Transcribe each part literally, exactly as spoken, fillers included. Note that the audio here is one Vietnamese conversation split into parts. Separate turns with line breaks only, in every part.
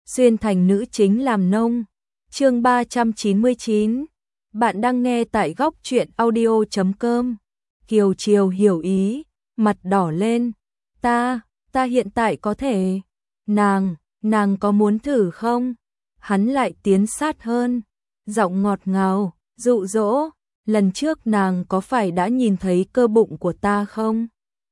xuyên thành nữ chính làm nông. Chương ba trăm chín mươi chín. Bạn đang nghe tại góc truyện audio chấm com. Kiều Triều hiểu ý, mặt đỏ lên. Ta, ta hiện tại có thể. Nàng, nàng có muốn thử không? Hắn lại tiến sát hơn, giọng ngọt ngào, dụ dỗ. Lần trước nàng có phải đã nhìn thấy cơ bụng của ta không?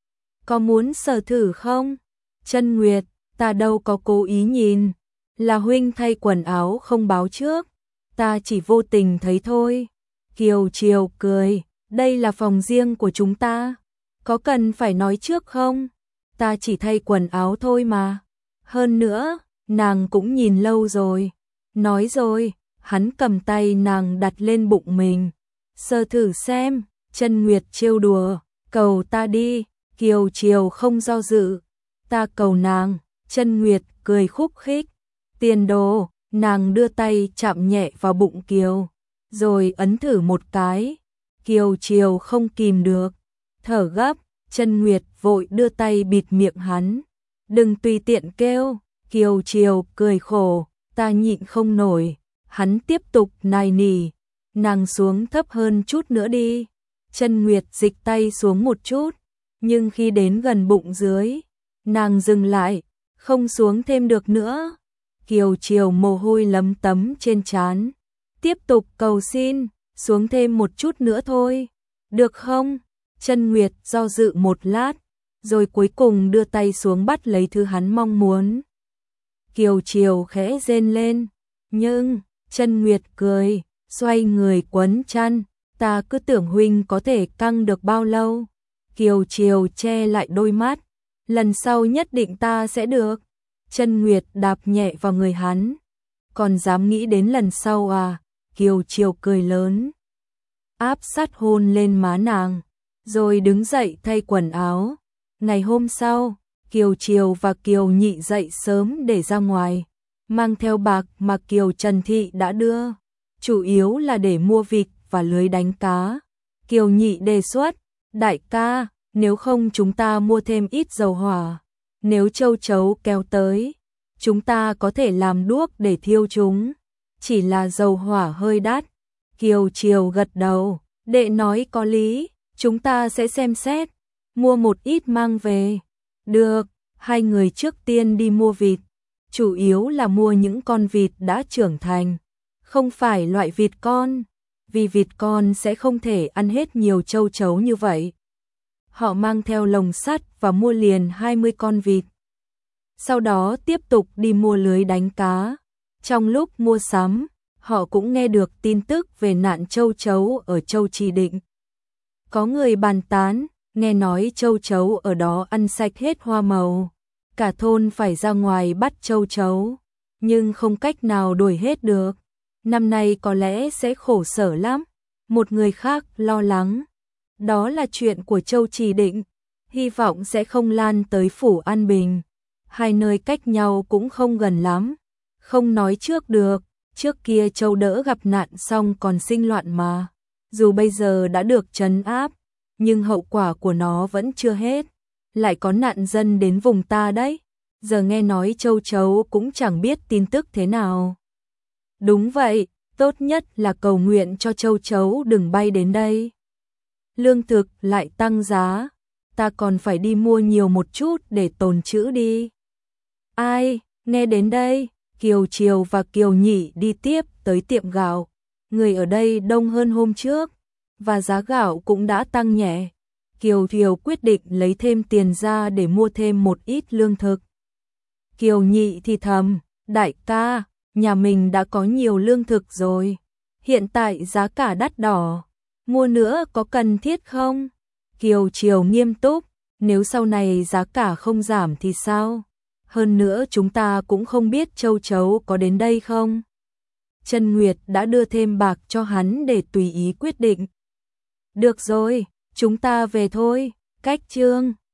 Có muốn sờ thử không? Chân Nguyệt, ta đâu có cố ý nhìn. Là huynh thay quần áo không báo trước. Ta chỉ vô tình thấy thôi. Kiều Triều cười, đây là phòng riêng của chúng ta. Có cần phải nói trước không? Ta chỉ thay quần áo thôi mà. Hơn nữa, nàng cũng nhìn lâu rồi. Nói rồi, hắn cầm tay nàng đặt lên bụng mình. Sờ thử xem. Chân Nguyệt trêu đùa, cầu ta đi. Kiều Triều không do dự. Ta cầu nàng. Chân Nguyệt cười khúc khích. Tiền đồ. Nàng đưa tay chạm nhẹ vào bụng Kiều, rồi ấn thử một cái. Kiều Triều không kìm được, thở gấp. Chân Nguyệt vội đưa tay bịt miệng hắn. Đừng tùy tiện kêu. Kiều Triều cười khổ, ta nhịn không nổi. Hắn tiếp tục nài nỉ, nàng xuống thấp hơn chút nữa đi. Chân Nguyệt dịch tay xuống một chút, nhưng khi đến gần bụng dưới, nàng dừng lại, không xuống thêm được nữa. Kiều Triều mồ hôi lấm tấm trên trán, tiếp tục cầu xin, xuống thêm một chút nữa thôi, được không? Chân Nguyệt do dự một lát, rồi cuối cùng đưa tay xuống bắt lấy thứ hắn mong muốn. Kiều Triều khẽ rên lên, nhưng Chân Nguyệt cười, xoay người quấn chăn. Ta cứ tưởng huynh có thể căng được bao lâu. Kiều Triều che lại đôi mắt, lần sau nhất định ta sẽ được. Chân Nguyệt đạp nhẹ vào người hắn. Còn dám nghĩ đến lần sau à? Kiều Triều cười lớn, áp sát hôn lên má nàng, rồi đứng dậy thay quần áo. Ngày hôm sau, Kiều Triều và Kiều Nhị dậy sớm để ra ngoài, mang theo bạc mà Kiều Trần Thị đã đưa, chủ yếu là để mua vịt và lưới đánh cá. Kiều Nhị đề xuất, đại ca, nếu không chúng ta mua thêm ít dầu hỏa. Nếu châu chấu kéo tới, chúng ta có thể làm đuốc để thiêu chúng. Chỉ là dầu hỏa hơi đắt. Kiều Triều gật đầu, đệ nói có lý, chúng ta sẽ xem xét, mua một ít mang về. Được, hai người trước tiên đi mua vịt, chủ yếu là mua những con vịt đã trưởng thành, không phải loại vịt con, vì vịt con sẽ không thể ăn hết nhiều châu chấu như vậy. Họ mang theo lồng sắt và mua liền hai mươi con vịt. Sau đó tiếp tục đi mua lưới đánh cá. Trong lúc mua sắm, họ cũng nghe được tin tức về nạn châu chấu ở Châu Trì Định. Có người bàn tán, nghe nói châu chấu ở đó ăn sạch hết hoa màu. Cả thôn phải ra ngoài bắt châu chấu, nhưng không cách nào đuổi hết được. Năm nay có lẽ sẽ khổ sở lắm. Một người khác lo lắng, đó là chuyện của Châu Trì Định, hy vọng sẽ không lan tới phủ An Bình. Hai nơi cách nhau cũng không gần lắm, không nói trước được. Trước kia Châu đỡ gặp nạn xong còn sinh loạn mà. Dù bây giờ đã được trấn áp, nhưng hậu quả của nó vẫn chưa hết. Lại có nạn dân đến vùng ta đấy. Giờ nghe nói châu chấu cũng chẳng biết tin tức thế nào. Đúng vậy, tốt nhất là cầu nguyện cho châu chấu đừng bay đến đây. Lương thực lại tăng giá, ta còn phải đi mua nhiều một chút để tồn trữ đi. Ai, nghe đến đây, Kiều Triều và Kiều Nhị đi tiếp tới tiệm gạo. Người ở đây đông hơn hôm trước, và giá gạo cũng đã tăng nhẹ. Kiều Triều quyết định lấy thêm tiền ra để mua thêm một ít lương thực. Kiều Nhị thì thầm, đại ca, nhà mình đã có nhiều lương thực rồi. Hiện tại giá cả đắt đỏ, mua nữa có cần thiết không? Kiều Triều nghiêm túc, nếu sau này giá cả không giảm thì sao? Hơn nữa chúng ta cũng không biết châu chấu có đến đây không. Chân Nguyệt đã đưa thêm bạc cho hắn để tùy ý quyết định. Được rồi, chúng ta về thôi, cách chương.